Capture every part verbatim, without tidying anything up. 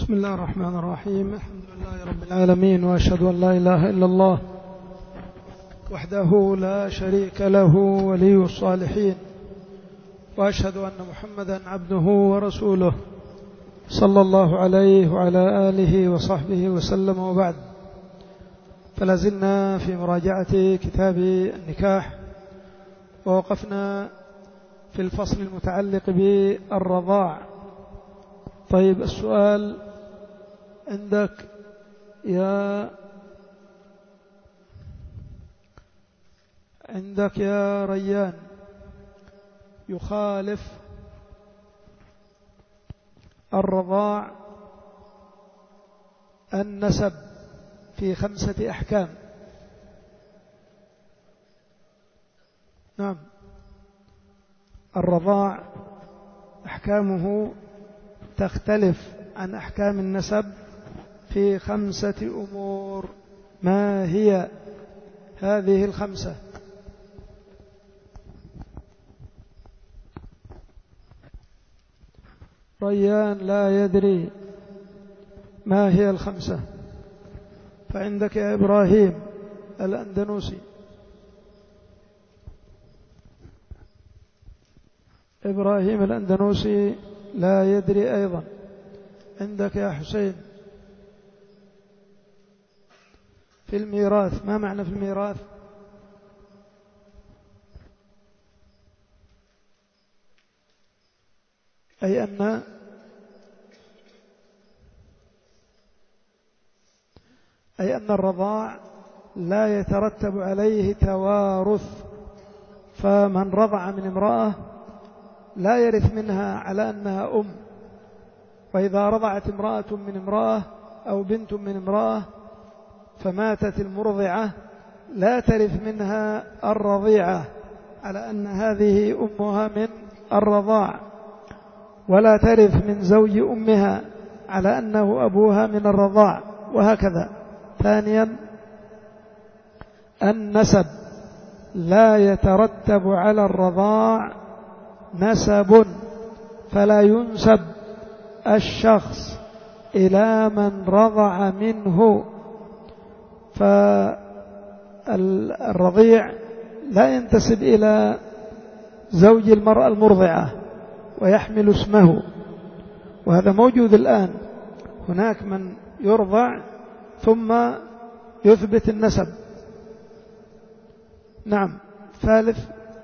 بسم الله الرحمن الرحيم. الحمد لله رب العالمين، وأشهد أن لا إله إلا الله وحده لا شريك له ولي الصالحين، وأشهد أن محمدا عبده ورسوله صلى الله عليه وعلى آله وصحبه وسلم. وبعد، فلازلنا في مراجعة كتاب النكاح، ووقفنا في الفصل المتعلق بالرضاع. طيب، السؤال عندك يا عندك يا ريان: يخالف الرضاع النسب في خمسة أحكام. نعم، الرضاع أحكامه تختلف عن أحكام النسب في خمسة أمور. ما هي هذه الخمسة؟ ريان لا يدري ما هي الخمسة. فعندك يا إبراهيم الأندنوسي. إبراهيم الأندنوسي لا يدري أيضا. عندك يا حسين في الميراث. ما معنى في الميراث؟ أي أن أي أن الرضاع لا يترتب عليه توارث، فمن رضع من امرأة لا يرث منها على أنها أم، وإذا رضعت امرأة من امرأة أو بنت من امرأة فماتت المرضعة لا ترث منها الرضيعة على أن هذه أمها من الرضاع، ولا ترث من زوج أمها على أنه أبوها من الرضاع، وهكذا. ثانيا، النسب لا يترتب على الرضاع نسب، فلا ينسب الشخص إلى من رضع منه، فالرضيع لا ينتسب إلى زوج المرأة المرضعة ويحمل اسمه، وهذا موجود الآن. هناك من يرضع ثم يثبت النسب. نعم. ثالث،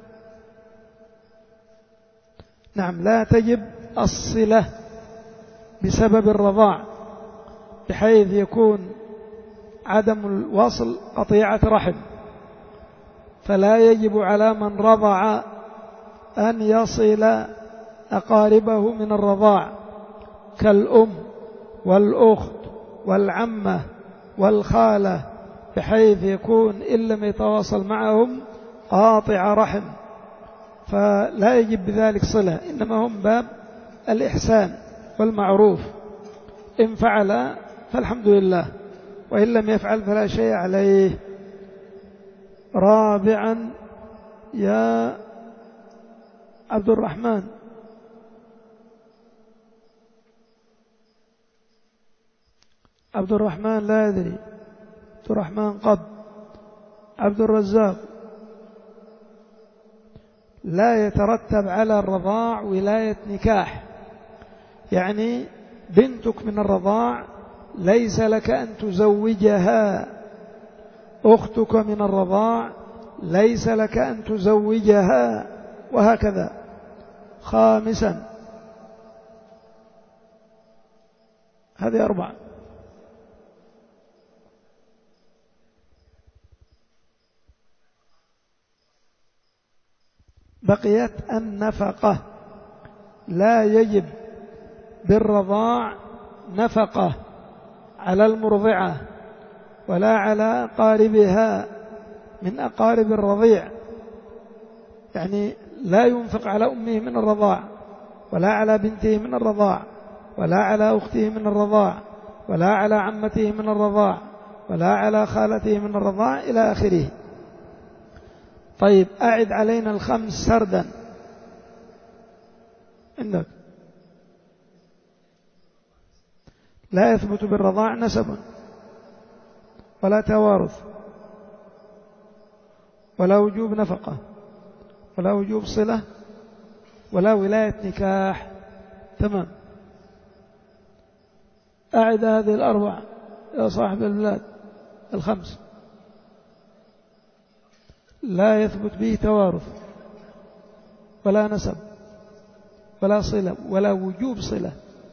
نعم، لا تجب الصلة بسبب الرضاع، بحيث يكون عدم الوصل قطيعة رحم، فلا يجب على من رضع أن يصل أقاربه من الرضاع كالأم والأخت والعمة والخالة، بحيث يكون إن لم يتواصل معهم قاطع رحم، فلا يجب بذلك صلة، إنما هم باب الإحسان والمعروف. إن فعل فالحمد لله، وإن لم يفعل فلا شيء عليه. رابعا، يا عبد الرحمن، عبد الرحمن لا يدري. عبد الرحمن قب. عبد الرزاق: لا يترتب على الرضاع ولاية نكاح، يعني بنتك من الرضاع ليس لك أن تزوجها، أختك من الرضاع ليس لك أن تزوجها، وهكذا. خامسا، هذه أربعة. بقيت النفقة. لا يجب بالرضاع نفقة على المرضعة ولا على أقاربها من أقارب الرضيع، يعني لا ينفق على أمه من الرضاع، ولا على بنته من الرضاع، ولا على أخته من الرضاع، ولا على عمته من الرضاع، ولا على خالته من الرضاع، إلى آخره. طيب، أعد علينا الخمس سردا. عندك لا يثبت بالرضاع نسب ولا توارث ولا وجوب نفقة ولا وجوب صلة ولا ولاية نكاح. تمام. أعد هذه الأربع يا صاحب البلاد الخمس. لا يثبت به توارث ولا نسب ولا صلة ولا وجوب صلة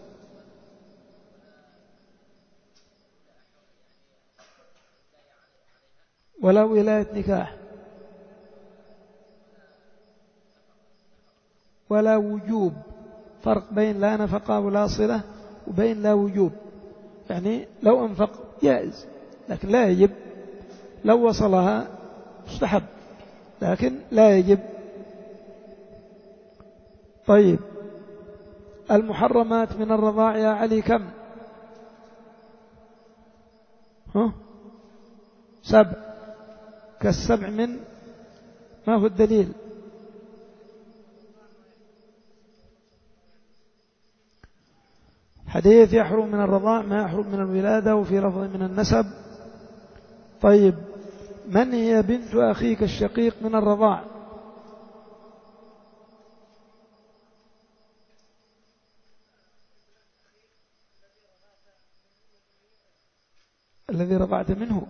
ولا ولاية نكاح ولا وجوب. فرق بين لا نفقة ولا صلة وبين لا وجوب. يعني لو أنفق جائز لكن لا يجب، لو وصلها مستحب لكن لا يجب. طيب المحرمات من الرضاع يا علي كم؟ ها؟ سبع. كالسبع من ما هو الدليل؟ حديث يحرم من الرضاع ما يحرم من الولادة، وفي لفظ من النسب. طيب من هي بنت أخيك الشقيق من الرضاع؟ الذي رضعت منه.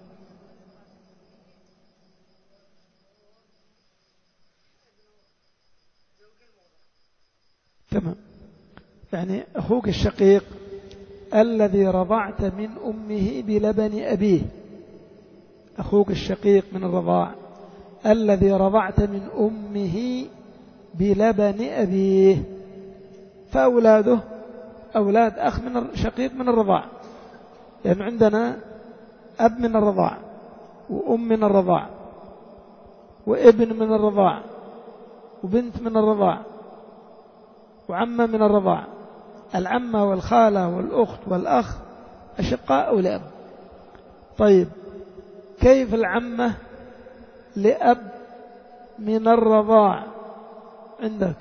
تمام. يعني أخوك الشقيق الذي رضعت من أمه بلبن أبيه. أخوك الشقيق من الرضاع الذي رضعت من أمه بلبن أبيه، فأولاده أولاد أخ من الشقيق من الرضاع. لأن يعني عندنا أب من الرضاع وأم من الرضاع وابن من الرضاع وبنت من الرضاع وعمة من الرضاع. العمة والخالة والأخت والأخ أشقاء أو لأب. طيب كيف العمة لأب من الرضاع عندك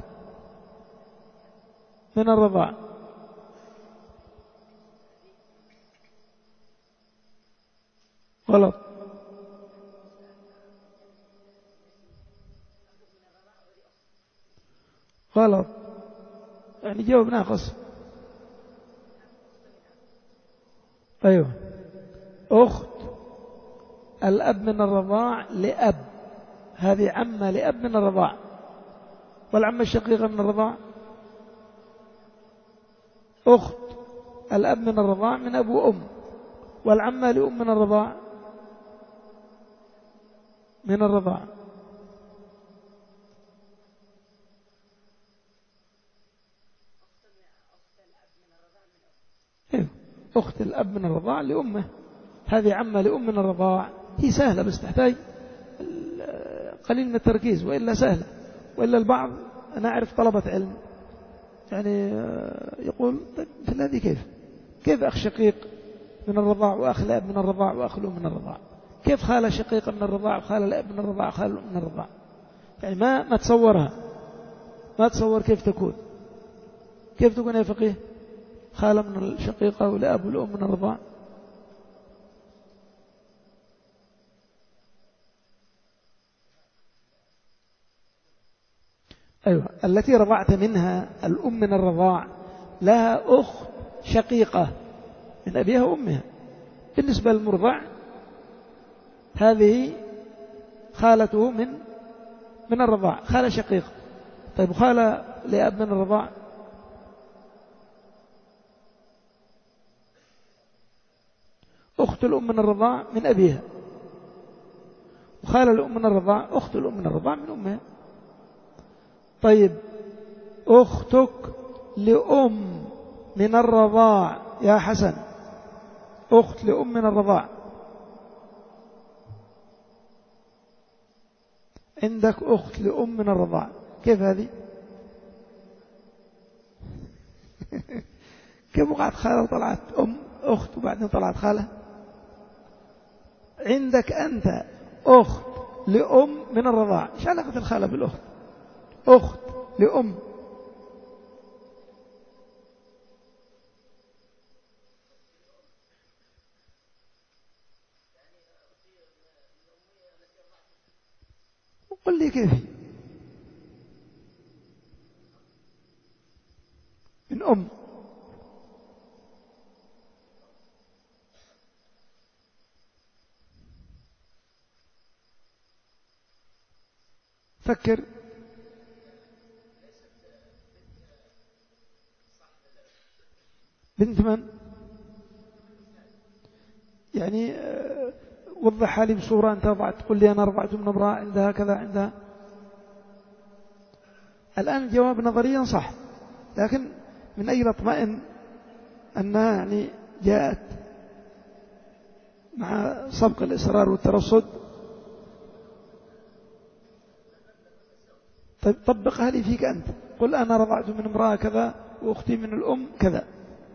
من الرضاع؟ غلط. غلط. يعني جواب ناقص. أيوة. أخت الأب من الرضاع لأب، هذه عمة لأب من الرضاع. والعمة الشقيقة من الرضاع أخت الأب من الرضاع من أب وأم، والعمة لأم من الرضاع من الرضاع. إيه؟ أخت الأب من الرضاع لأمه، هذه عمة لأم من الرضاع. هي سهلة بس تحتاج قليل من التركيز، وإلا سهلة. وإلا البعض أنا أعرف طلبة علم يعني يقول في الذي كيف كيف أخ شقيق من الرضاع وأخ لأب من الرضاع وأخ لأم من الرضاع؟ كيف خالة شقيقة من الرضاع وخالة لأب من الرضاع وخالة لأم من الرضاع؟ يعني ما ما تصورها، ما تصور كيف تكون. كيف تكون يا فقيه خالة من الشقيقة ولأب والأم من الرضاع؟ أيوة. التي رضعت منها الأم من الرضاع لها أخت شقيقة من أبيها وأمها. بالنسبة للمرضع هذه خالته من من الرضاع، خالة شقيقة. طيب خالة لأب من الرضاع أخت الأم من الرضاع من أبيها، وخالة الأم من الرضاع أخت الأم من الرضاع من أمها. طيب أختك لأم من الرضاع يا حسن، أخت لأم من الرضاع، عندك أخت لأم من الرضاع، كيف هذه؟ كيف وقعت خالة وطلعت أم أخت وبعدين طلعت خالة؟ عندك أنت أخت لأم من الرضاع، إيش علاقة الخالة بالأخت؟ أخت لأم. قل لي كيف من أم. فكر. بنت من؟ يعني وضحها لي بصورة. أنت رضعت، تقول لي أنا رضعت من امرأة عندها كذا عندها. الآن الجواب نظريا صح، لكن من أين اطمئن أنها يعني جاءت مع سبق الإصرار والترصد؟ طيب طبقها لي فيك أنت، قل أنا رضعت من امرأة كذا وأختي من الأم كذا.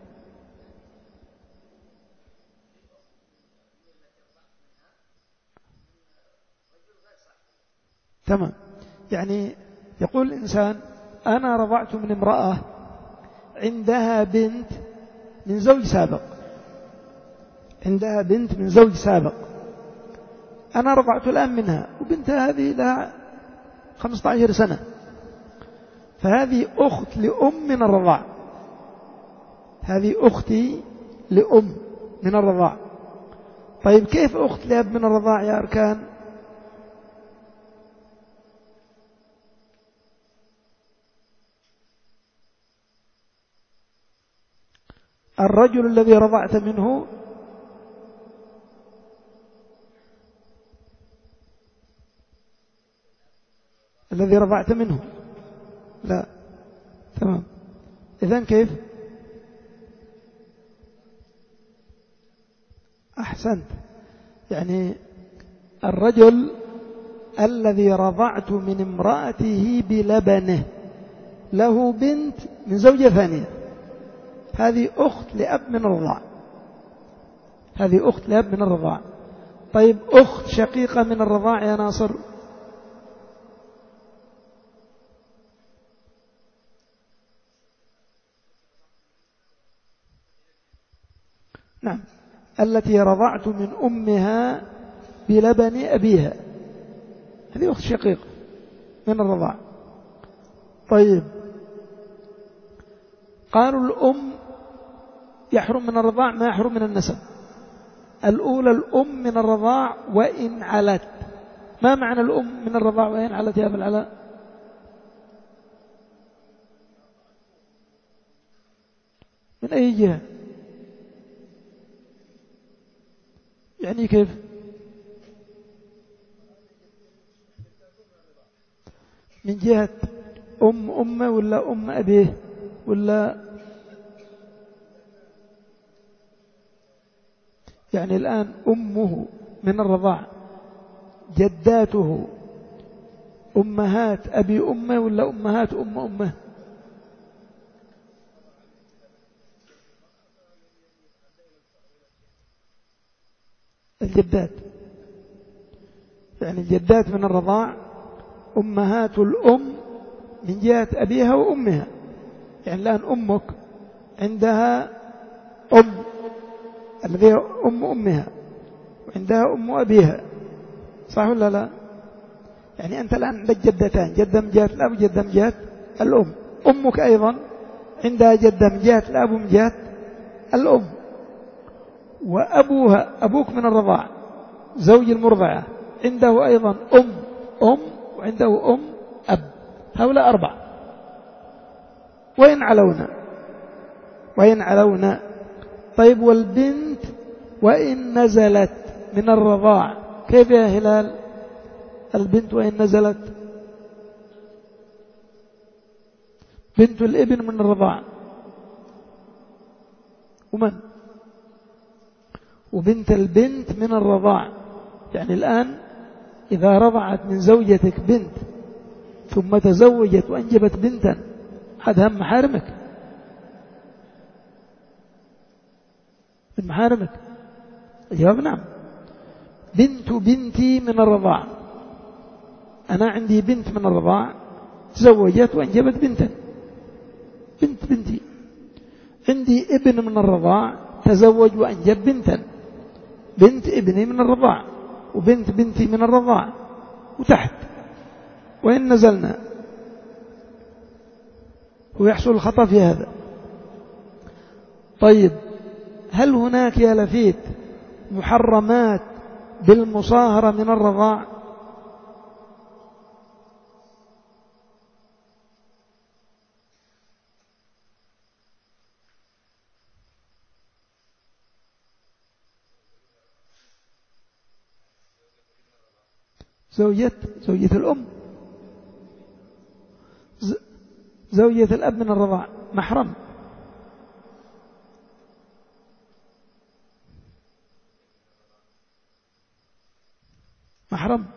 تمام. يعني يقول الإنسان أنا رضعت من امرأة عندها بنت من زوج سابق، عندها بنت من زوج سابق، أنا رضعت الآن منها، وبنتها هذه لها خمسة عشر سنة، فهذه أخت لأم من الرضاع، هذه أختي لأم من الرضاع. طيب كيف أخت لأب من الرضاع يا أركان؟ الرجل الذي رضعت منه الذي رضعت منه لا. تمام. إذن كيف؟ أحسنت. يعني الرجل الذي رضعت من امرأته بلبنه له بنت من زوجة ثانية، هذه أخت لأب من الرضاع، هذه أخت لأب من الرضاع. طيب أخت شقيقة من الرضاع يا ناصر؟ نعم، التي رضعت من أمها بلبن أبيها، هذه أخت شقيقة من الرضاع. طيب قالوا الأم يحرم من الرضاع ما يحرم من النسب. الأولى الأم من الرضاع وإن علت. ما معنى الأم من الرضاع وإن علت يا أبا العلاء؟ من أي جهة؟ يعني كيف؟ من جهة أم أمه ولا أم أبيه ولا؟ يعني الآن أمه من الرضاع جداته أمهات أبي أمه ولا أمهات أم أمه؟ الجدات. يعني الجدات من الرضاع أمهات الأم من جهة أبيها وأمها. يعني الآن أمك عندها أم الذي أم أمها وعندها أم أبيها، صح ولا لا؟ يعني أنت الآن عندك جدتان، جدة من جهة الأب وجدة من جهة الأم. أمك أيضا عندها جدة من جهة الأب ومن جهة الأم. وأبوها أبوك من الرضاع زوج المرضعة عنده أيضا أم أم وعنده أم أب، هؤلاء أربعة. وإن علونا وإن علونا طيب والبنت وإن نزلت من الرضاع كيف يا هلال؟ البنت وإن نزلت، بنت الابن من الرضاع ومن؟ وبنت البنت من الرضاع. يعني الآن إذا رضعت من زوجتك بنت ثم تزوجت وأنجبت بنتا هذا هم محارمك، من محارمك. الجواب نعم. بنت بنتي من الرضاع، أنا عندي بنت من الرضاع تزوجت وأنجبت بنتا، بنت بنتي. عندي ابن من الرضاع تزوج وأنجب بنتا، بنت ابني من الرضاع وبنت بنتي من الرضاع وتحت. وإن نزلنا ويحصل الخطأ في هذا. طيب هل هناك يا لفيت محرمات بالمصاهرة من الرضاع؟ زوجة زوجة الأم، زوجة الأب من الرضاع محرم. محرم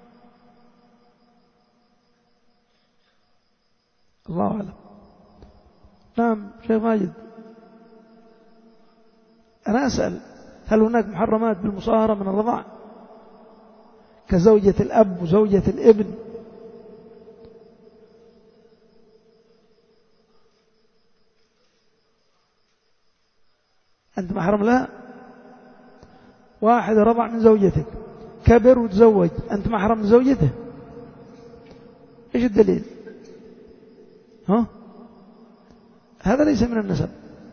الله أعلم. نعم شيخ ماجد، أنا أسأل هل هناك محرمات بالمصاهرة من الرضاع كزوجة الأب وزوجة الابن؟ أنت محرم لها. واحد رضع من زوجتك كبر وتزوج، أنت محرم من زوجته. إيش الدليل؟ ها؟ هذا ليس من النسب،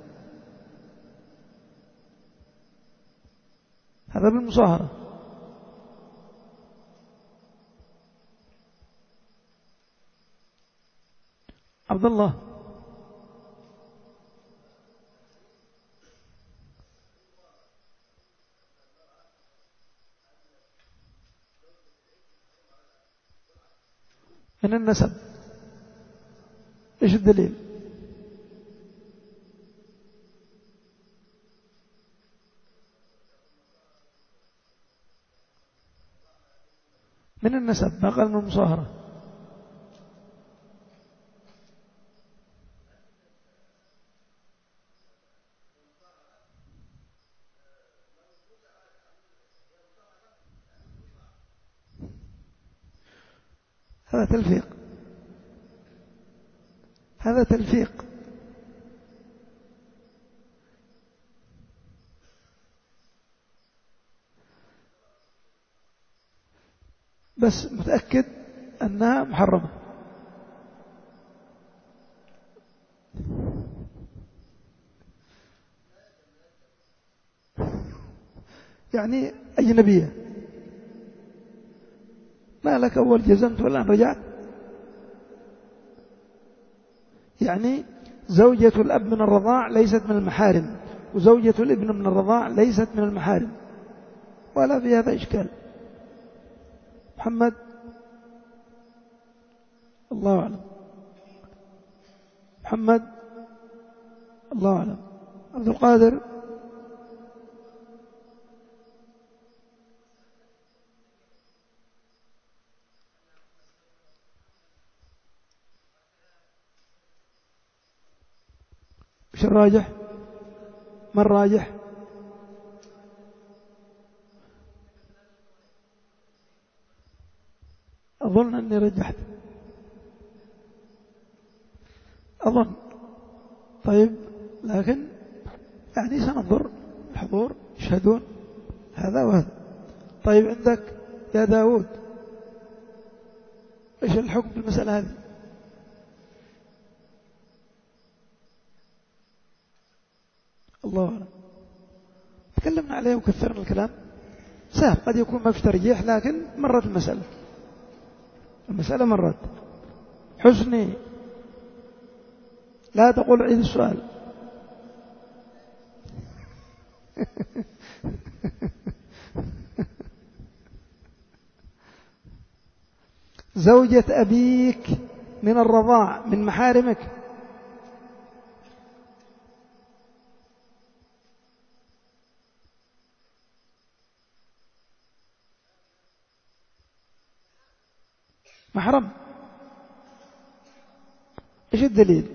هذا بالمصاهرة. عبد الله، من النسب. إيش الدليل؟ من النسب ما قال من المصاهرة. هذا تلفيق، هذا تلفيق. بس متأكد أنها محرمة. يعني أجنبية، ما لك أول جزمت والآن رجعت. يعني زوجة الأب من الرضاع ليست من المحارم، وزوجة الابن من الرضاع ليست من المحارم، ولا في هذا إشكال. محمد الله أعلم. محمد الله أعلم. عبد القادر وش الراجح؟ ما الراجح؟ أظن أني رجحت، أظن. طيب لكن يعني سننظر الحضور يشهدون هذا وهذا. طيب عندك يا داود إيش الحكم في المسألة هذه؟ الله أعلم. تكلمنا عليه وكثرنا الكلام. سهل، قد يكون ما في ترجيح، لكن مرت المسألة، المسألة مرت. حسني لا تقول عيد السؤال. زوجة أبيك من الرضاع من محارمك؟ محرم. إيش الدليل؟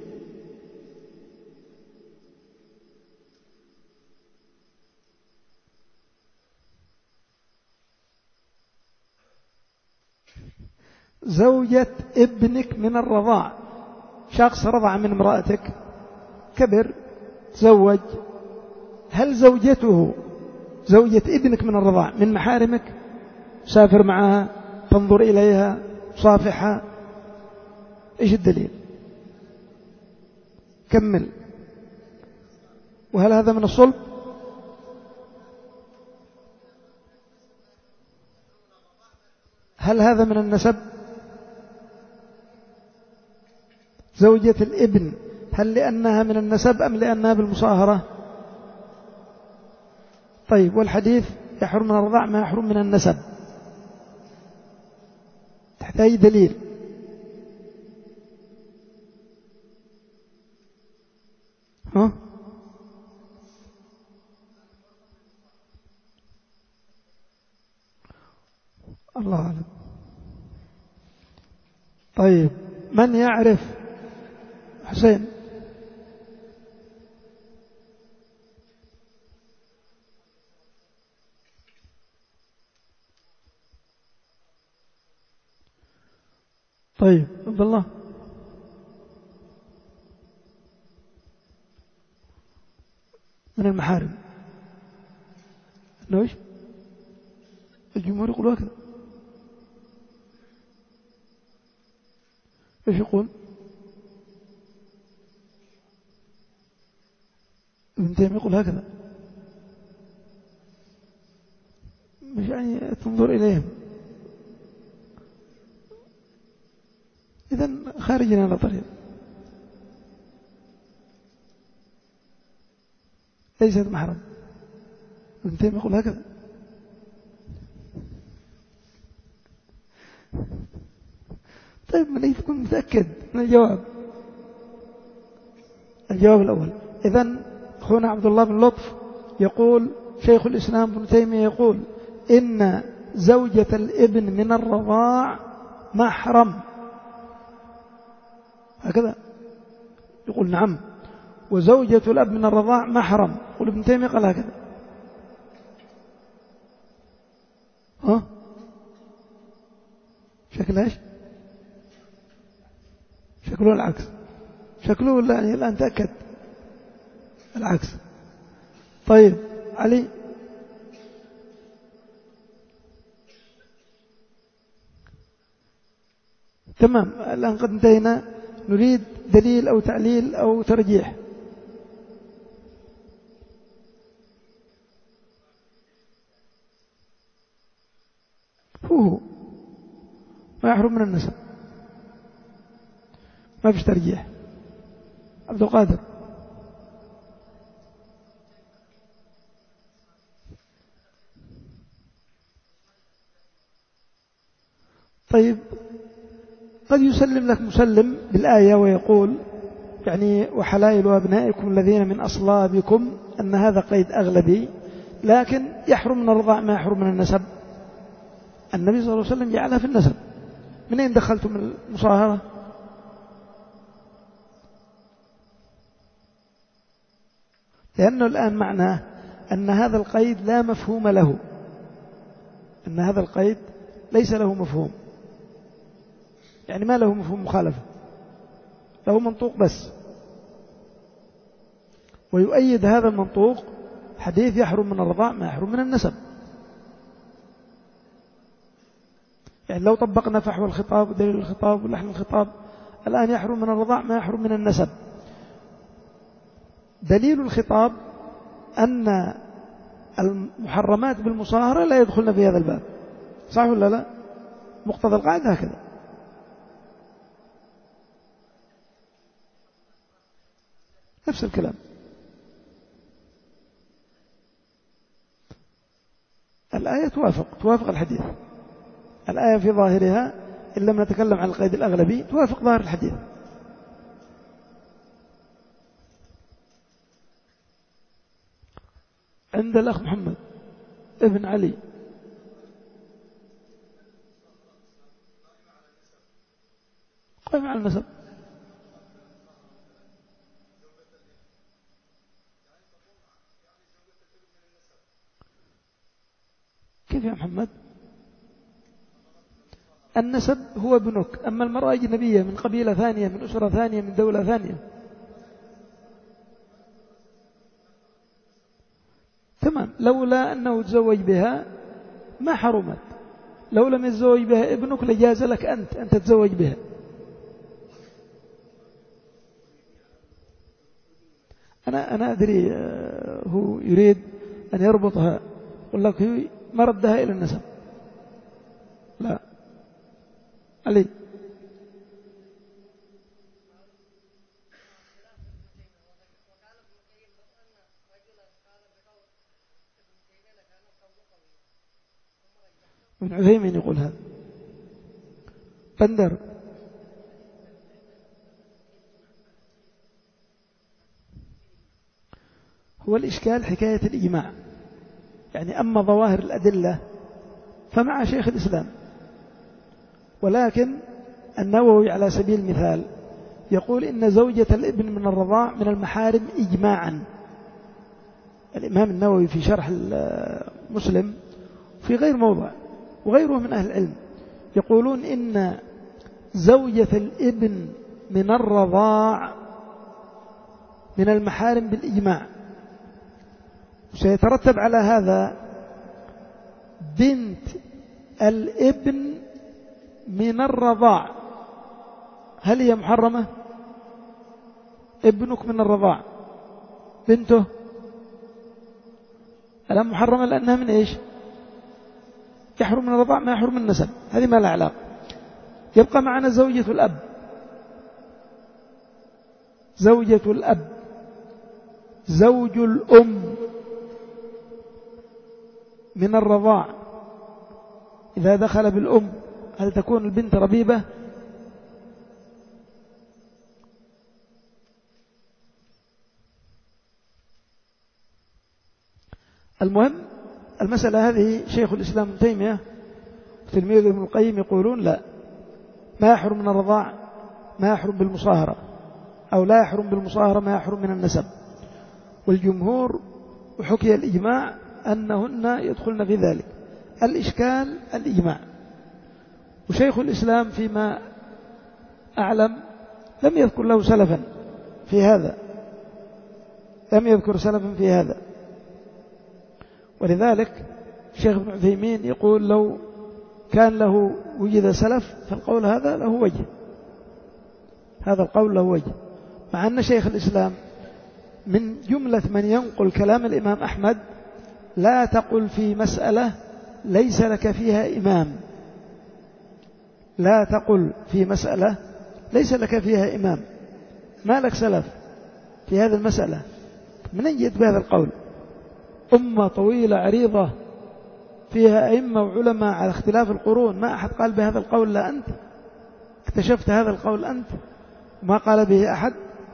زوجة ابنك من الرضاع، شخص رضع من امرأتك كبر تزوج، هل زوجته زوجة ابنك من الرضاع من محارمك؟ سافر معها، تنظر إليها، صافحها، إيش الدليل؟ كمل. وهل هذا من الصلب؟ هل هذا من النسب؟ زوجة الابن هل لأنها من النسب أم لأنها بالمصاهرة؟ طيب، والحديث يحرم من الرضاع ما يحرم من النسب، تحتاج دليل. ها؟ الله أعلم. طيب، من يعرف؟ حسين. طيب، عبد الله. من المحارم نوش الجمهور يقولوا هكذا. ايش يقول ابن تيمية؟ يقول هكذا، مش يعني تنظر إليهم. إذن خارجنا على طريق ليست محرم. ابن تيمية يقول هكذا. طيب، من أي تكون متأكد من الجواب؟ الجواب الأول. إذن أخونا عبد الله بن لطف يقول شيخ الإسلام ابن تيمية يقول إن زوجة الابن من الرضاع محرم، هكذا يقول. نعم، وزوجة الأب من الرضاع محرم، يقول ابن تيمية قال هكذا. ها؟ شكل ايش؟ شكله العكس. شكله يعني الآن تأكد العكس. طيب، علي. تمام، الآن قد انتهينا، نريد دليل أو تعليل أو ترجيح. هو ما يحرم من النسب، ما فيش ترجيح. عبد القادر. طيب، قد يسلم لك مسلم بالآية ويقول يعني وحلائل أبنائكم الذين من أصلابكم، أن هذا قيد أغلبي، لكن يحرم من الرضاع ما يحرم من النسب. النبي صلى الله عليه وسلم جعلها في النسب. من أين دخلتم المصاهرة؟ لأنه الآن معناه أن هذا القيد لا مفهوم له، أن هذا القيد ليس له مفهوم، يعني ما له مفهوم مخالفة، له منطوق بس. ويؤيد هذا المنطوق حديث يحرم من الرضاع ما يحرم من النسب. يعني لو طبقنا فحوى الخطاب ودليل الخطاب ولحن الخطاب، الآن يحرم من الرضاع ما يحرم من النسب. دليل الخطاب أن المحرمات بالمصاهرة لا يدخلن في هذا الباب، صح ولا لا؟ مقتضى القاعدة هكذا. نفس الكلام. الآية توافق توافق الحديث. الآية في ظاهرها إن لم نتكلم عن القيد الأغلبي توافق ظاهر الحديث. عند الأخ محمد ابن علي. قائم على النسب. كيف يا محمد؟ النسب هو ابنك، أما المرأة أجنبية من قبيلة ثانية، من أسرة ثانية، من دولة ثانية. تمام، لولا أنه تزوج بها ما حرمت. لو لم يتزوج بها ابنك لجاز لك أنت أن تتزوج بها. أنا أنا أدري هو يريد أن يربطها، يقول لك هي مردها إلى النسب. لا علي ابن عثيمين يقول هذا. بندر هو الإشكال حكاية الإجماع، يعني أما ظواهر الأدلة فمع شيخ الإسلام، ولكن النووي على سبيل المثال يقول إن زوجة الابن من الرضاع من المحارم إجماعا. الإمام النووي في شرح مسلم في غير موضع وغيره من أهل العلم يقولون إن زوجة الابن من الرضاع من المحارم بالإجماع، وسيترتب على هذا بنت الابن من الرضاع، هل هي محرمة؟ ابنك من الرضاع بنته ألا محرمة لأنها من إيش؟ يحرم من الرضاع ما يحرم من النسب، هذه ما لها علاقة. يبقى معنا زوجة الأب، زوجة الأب، زوج الأم من الرضاع إذا دخل بالأم هل تكون البنت ربيبة؟ المهم المسألة هذه شيخ الإسلام ابن تيمية وتلميذ ابن القيم يقولون لا، ما يحرم من الرضاع ما يحرم بالمصاهرة، أو لا يحرم بالمصاهرة ما يحرم من النسب. والجمهور وحكي الإجماع أنهن يدخلن في ذلك. الإشكال الإجماع، وشيخ الإسلام فيما أعلم لم يذكر له سلفا في هذا، لم يذكر سلفا في هذا، ولذلك شيخ ابن عثيمين يقول لو كان له وجد سلف فالقول هذا له وجه، هذا القول له وجه، مع أن شيخ الإسلام من جملة من ينقل كلام الإمام أحمد لا تقل في مسألة ليس لك فيها إمام، لا تقل في مسألة ليس لك فيها إمام، ما لك سلف في هذه المسألة، من أين جئت بهذا القول؟ أمة طويلة عريضة فيها أئمة وعلماء على اختلاف القرون، ما أحد قال بهذا القول لا أنت اكتشفت هذا القول أنت وما قال به أحد.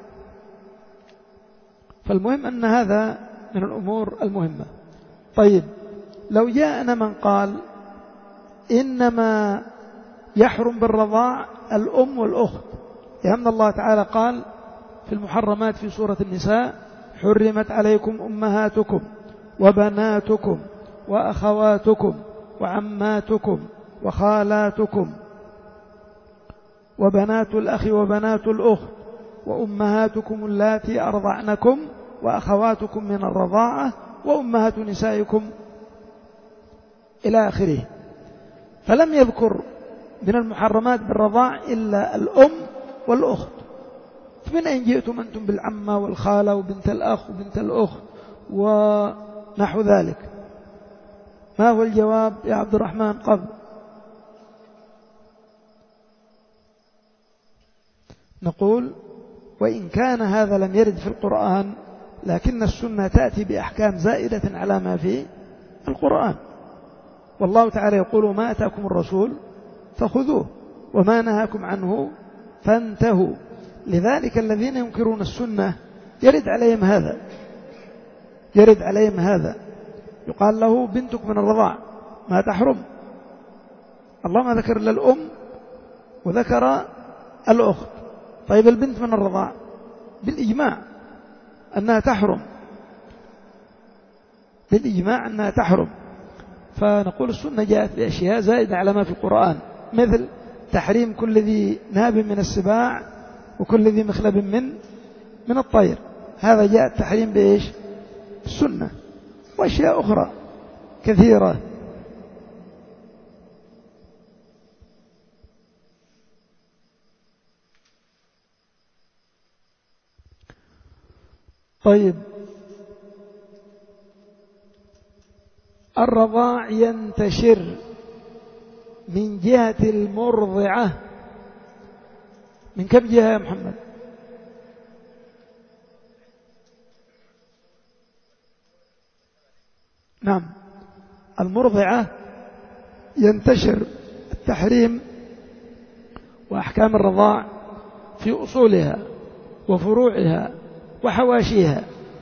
فالمهم أن هذا من الأمور المهمة. طيب لو جاءنا من قال إنما يحرم بالرضاع الأم والأخت، لأن الله تعالى قال في المحرمات في سورة النساء حرمت عليكم أمهاتكم وبناتكم وأخواتكم وعماتكم وخالاتكم وبنات الأخ وبنات الأخت وأمهاتكم اللاتي أرضعنكم وأخواتكم من الرضاعة وأمهات نسائكم إلى آخره. فلم يذكر من المحرمات بالرضاع إلا الأم والأخت. فمن أين جئتم أنتم بالعمة والخالة وبنت الأخ وبنت الأخت ونحو ذلك؟ ما هو الجواب يا عبد الرحمن قبل؟ نقول وإن كان هذا لم يرد في القرآن لكن السنة تأتي بأحكام زائدة على ما في القرآن، والله تعالى يقول ما أتاكم الرسول فخذوه وما نهاكم عنه فانتهوا. لذلك الذين ينكرون السنة يرد عليهم هذا، يرد عليهم هذا، يقال له بنتك من الرضاع ما تحرم، الله ما ذكر إلا الأم وذكر الأخت. طيب البنت من الرضاع بالإجماع أنها تحرم، بالإجماع أنها تحرم. فنقول السنة جاءت بأشياء زائدة على ما في القرآن، مثل تحريم كل ذي ناب من السباع وكل ذي مخلب من من الطير، هذا جاء التحريم بإيش؟ السنة. وأشياء أخرى كثيرة. طيب، الرضاع ينتشر من جهة المرضعة من كم جهة يا محمد؟ نعم، المرضعة ينتشر التحريم وأحكام الرضاع في أصولها وفروعها وحواشيها.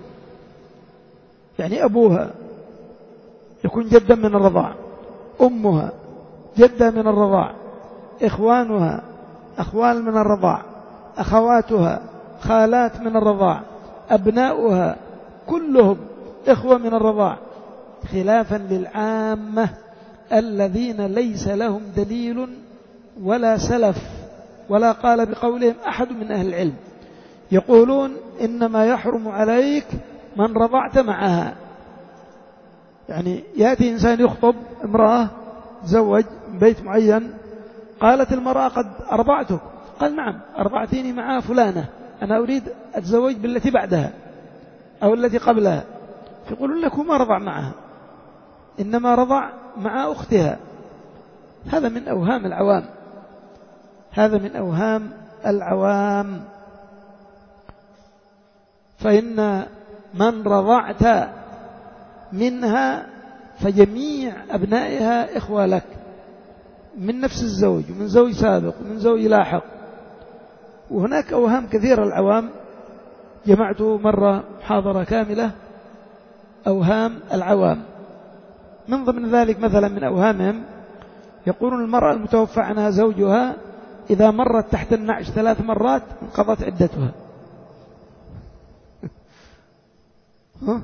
يعني أبوها يكون جدا من الرضاع، أمها جدا من الرضاع، إخوانها أخوال من الرضاع، أخواتها خالات من الرضاع، أبناؤها كلهم إخوة من الرضاع، خلافا للعامة الذين ليس لهم دليل ولا سلف ولا قال بقولهم أحد من أهل العلم، يقولون إنما يحرم عليك من رضعت معها. يعني يأتي إنسان يخطب امرأة تزوج من بيت معين، قالت المرأة قد أرضعتك، قال نعم أرضعتيني مع فلانة، أنا أريد أتزوج بالتي بعدها أو التي قبلها، فيقولون لك ما رضع معها، إنما رضع مع أختها. هذا من أوهام العوام، هذا من أوهام العوام. فإن من رضعت منها فجميع أبنائها إخوة لك من نفس الزوج ومن زوج سابق ومن زوج لاحق. وهناك أوهام كثيرة العوام، جمعت مرة محاضرة كاملة أوهام العوام. من ضمن ذلك مثلا من أوهامهم يقولون المرأة المتوفى عنها زوجها إذا مرت تحت النعش ثلاث مرات انقضت عدتها. ها؟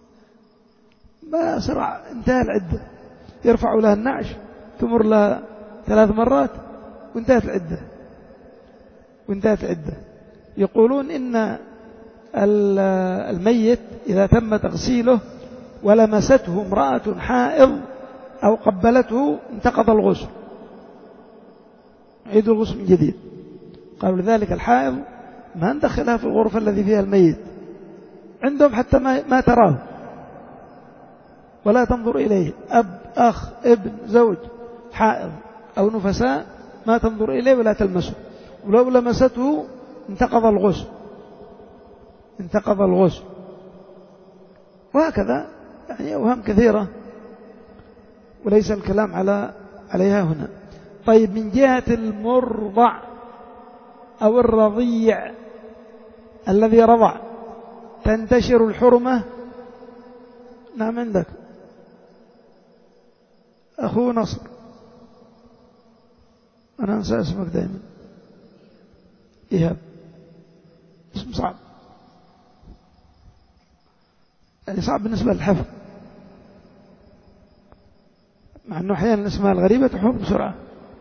ما أسرع انتهى العدة، يرفع لها النعش تمر لها ثلاث مرات وانتهت العدة وانتهت العدة. يقولون إن الميت إذا تم تغسيله ولمسته امرأة حائض أو قبلته انتقض الغسل، عيد الغسل من جديد. قالوا لذلك الحائض ما ندخلها في الغرفة الذي فيها الميت، عندهم حتى ما, ما تراه ولا تنظر إليه، أب أخ ابن زوج حائض أو نفساء ما تنظر إليه ولا تلمسه، ولو لمسته انتقض الغسل انتقض الغسل وهكذا. يعني أوهام كثيرة وليس الكلام على عليها هنا. طيب، من جهة المرضع أو الرضيع الذي رضع تنتشر الحرمة. نعم، عندك أخو نصر، أنا أنسى اسمك دائما، إيهاب، اسم صعب، يعني صعب بالنسبة للحفظ، مع أنه أحيانا الأسماء الغريبة تحفظ بسرعة.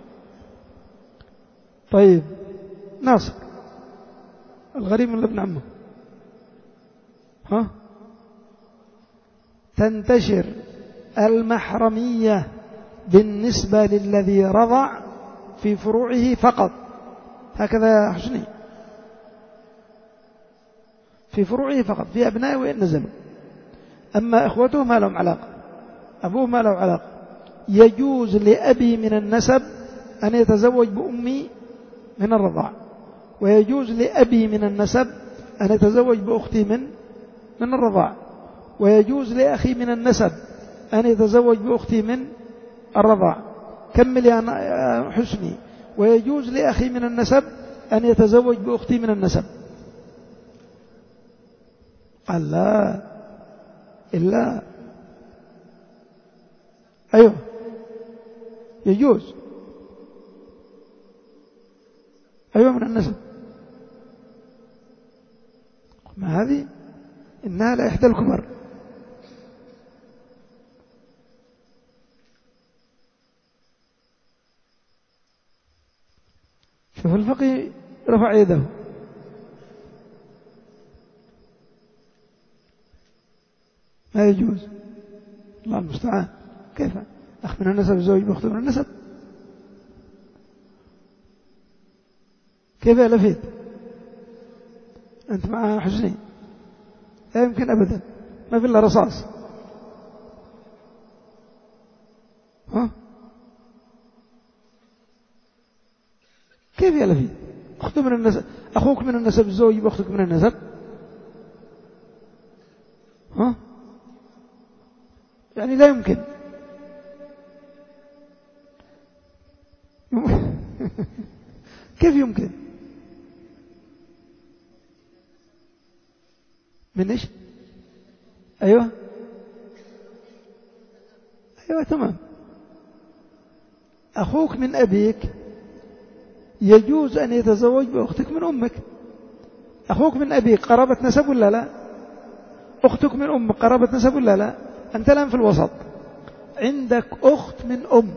طيب، ناصر الغريب من ابن عمه. ها؟ تنتشر المحرمية بالنسبة للذي رضع في فروعه فقط، هكذا يا حسني، في فروعه فقط، في أبنائه وإن نزلوا، أما إخوته ما لهم علاقة، أبوه ما له علاقة. يجوز لأبي من النسب أن يتزوج بأمي من الرضاع، ويجوز لأبي من النسب أن يتزوج بأختي من من الرضاع، ويجوز لأخي من النسب أن يتزوج بأختي من الرضاع. كمل يا حسني. ويجوز لأخي من النسب أن يتزوج بأختي من النسب. قال لا إلا أيوه يجوز، أيوه من النسب. ما هذه إنها لإحدى الكبر. شوف الفقيه رفع يده، ما يجوز، الله المستعان. كيف أخ من النسب زوج بأخت من النسب؟ كيف لفيت أنت مع حسني؟ لا يمكن أبدا، ما في إلا رصاص. ها؟ كيف يا لفيد؟ أخته من النسب، أخوك من النسب الزوجي وأختك من النسب؟ ها؟ يعني لا يمكن. كيف يمكن؟ من إيش؟ أيوة أيوة تمام. أخوك من أبيك يجوز أن يتزوج بأختك من أمك. أخوك من أبيك قرابة نسب ولا لا؟ أختك من أمك قرابة نسب ولا لا؟ أنت الآن في الوسط، عندك أخت من أم،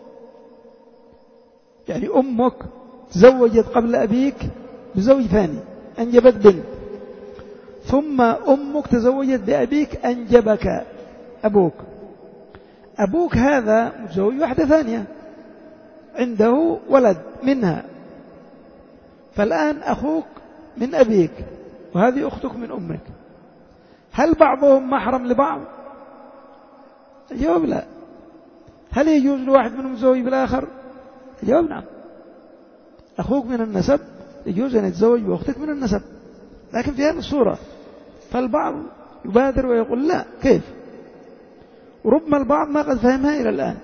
يعني أمك تزوجت قبل أبيك بزوج ثاني أنجبت بنت، ثم أمك تزوجت بأبيك أنجبك أبوك. أبوك هذا متزوج واحدة ثانية عنده ولد منها، فالآن أخوك من أبيك وهذه أختك من أمك، هل بعضهم محرم لبعض؟ الجواب لا. هل يجوز لواحد منهم يتزوج بالآخر؟ الجواب نعم. أخوك من النسب يجوز أن يتزوج بأختك من النسب، لكن في هذه الصورة. فالبعض يبادر ويقول لا كيف، وربما البعض ما قد فهمها إلى الآن.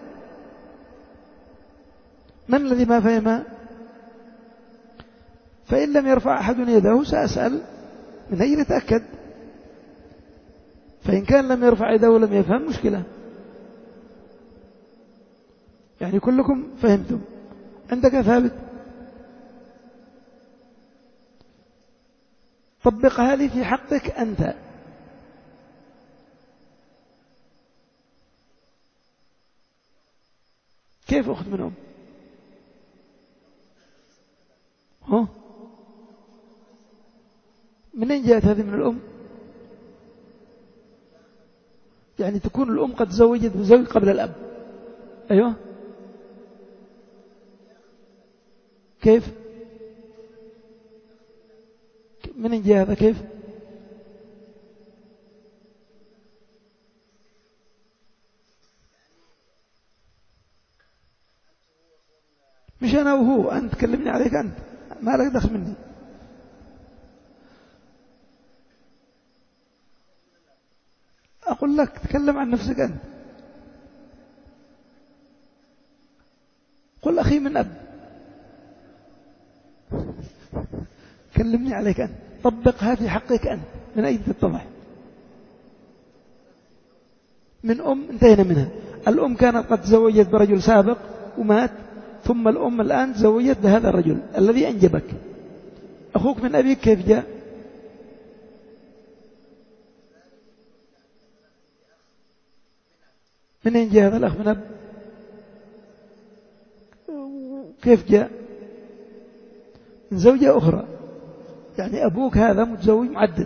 من الذي ما فهمها؟ فإن لم يرفع أحد يده سأسأل من أين نتأكد، فإن كان لم يرفع يده ولم يفهم مشكلة. يعني كلكم فهمتم. عندك ثابت؟ طبق هذه في حقك أنت. كيف أخذ منهم؟ ها؟ منين جاءت هذه من الأم؟ يعني تكون الأم قد تزوجت بزوج قبل الأب. أيوة كيف؟ منين جاء هذا كيف؟ مش أنا وهو، أنت تكلمني عليك أنت، ما لك دخل مني. أقول لك تكلم عن نفسك أنت. قل أخي من أب، كلمني عليك أنت، طبقها في حقك أنت. من أين تتضح؟ من أم انتهينا منها. الأم كانت قد تزوجت برجل سابق ومات، ثم الأم الآن تزوجت بهذا الرجل الذي أنجبك. أخوك من أبيك كيف جاء؟ من أين جاء هذا الأخ من أب؟ كيف جاء؟ من زوجة أخرى. يعني أبوك هذا متزوج معدد،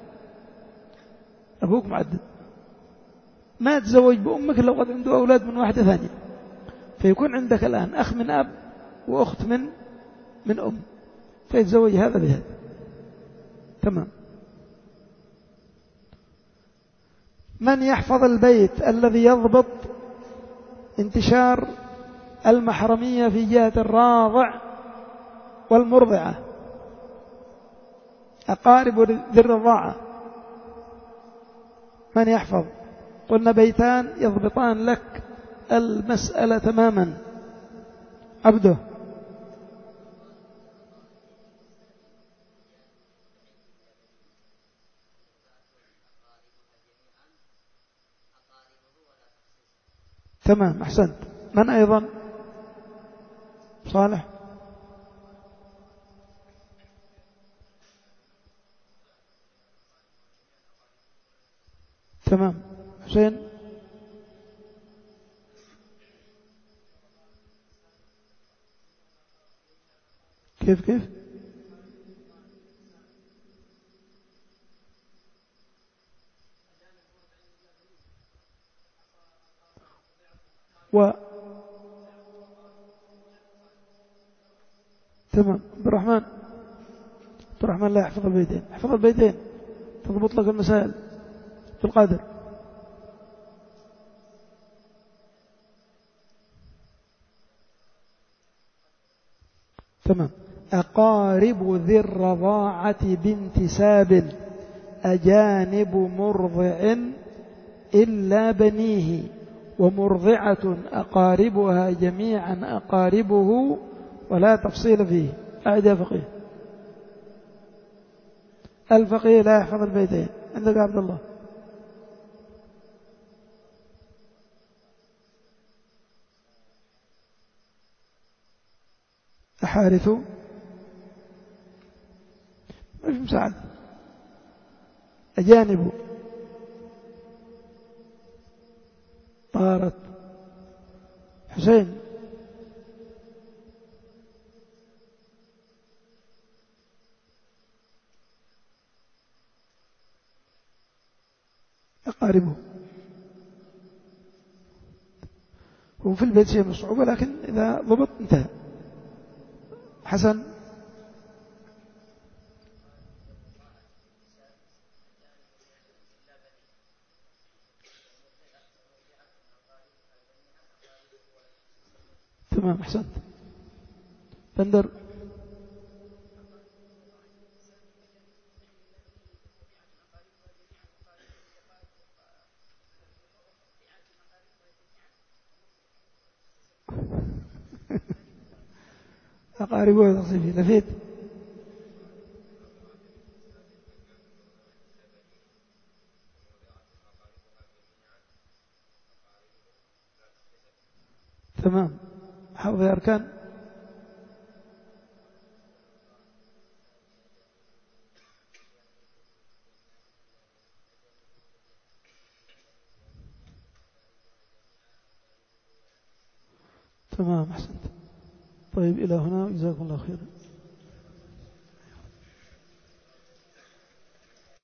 أبوك معدد، ما تزوج بأمك لو قد عنده أولاد من واحدة ثانية، فيكون عندك الآن أخ من أب وأخت من من أم، فيتزوج هذا بهذا. تمام. من يحفظ البيت الذي يضبط انتشار المحرمية في جهة الراضع والمرضعة، أقارب ذي الرضاعة؟ من يحفظ؟ قلنا بيتان يضبطان لك المسألة تماما. عبده. تمام أحسنت. من أيضا؟ صالح. تمام. حسين. كيف كيف و تمام. عبد الرحمن. عبد الرحمن لا يحفظ البيتين، يحفظ البيتين. تضبط لك المسائل في القدر. تمام. أقارب ذي الرضاعة بانتساب أجانب مرضع إلا بنيه ومرضعة أقاربها جميعا أقاربه ولا تفصيل فيه. أعد يا فقيه. الفقيه لا يحفظ البيتين. عندك عبد الله. أحارث ما في مساعد. أجانب طارت. حسين أقاربه. هو في البيت شيء من الصعوبة لكن إذا ضبط انتهى. حسن تمام أحسنت. بندر أقاربه تصيبه لفيت. تمام. حفظ أركان. تمام أحسنت. طيب إلى هنا جزاكم الله خيرا.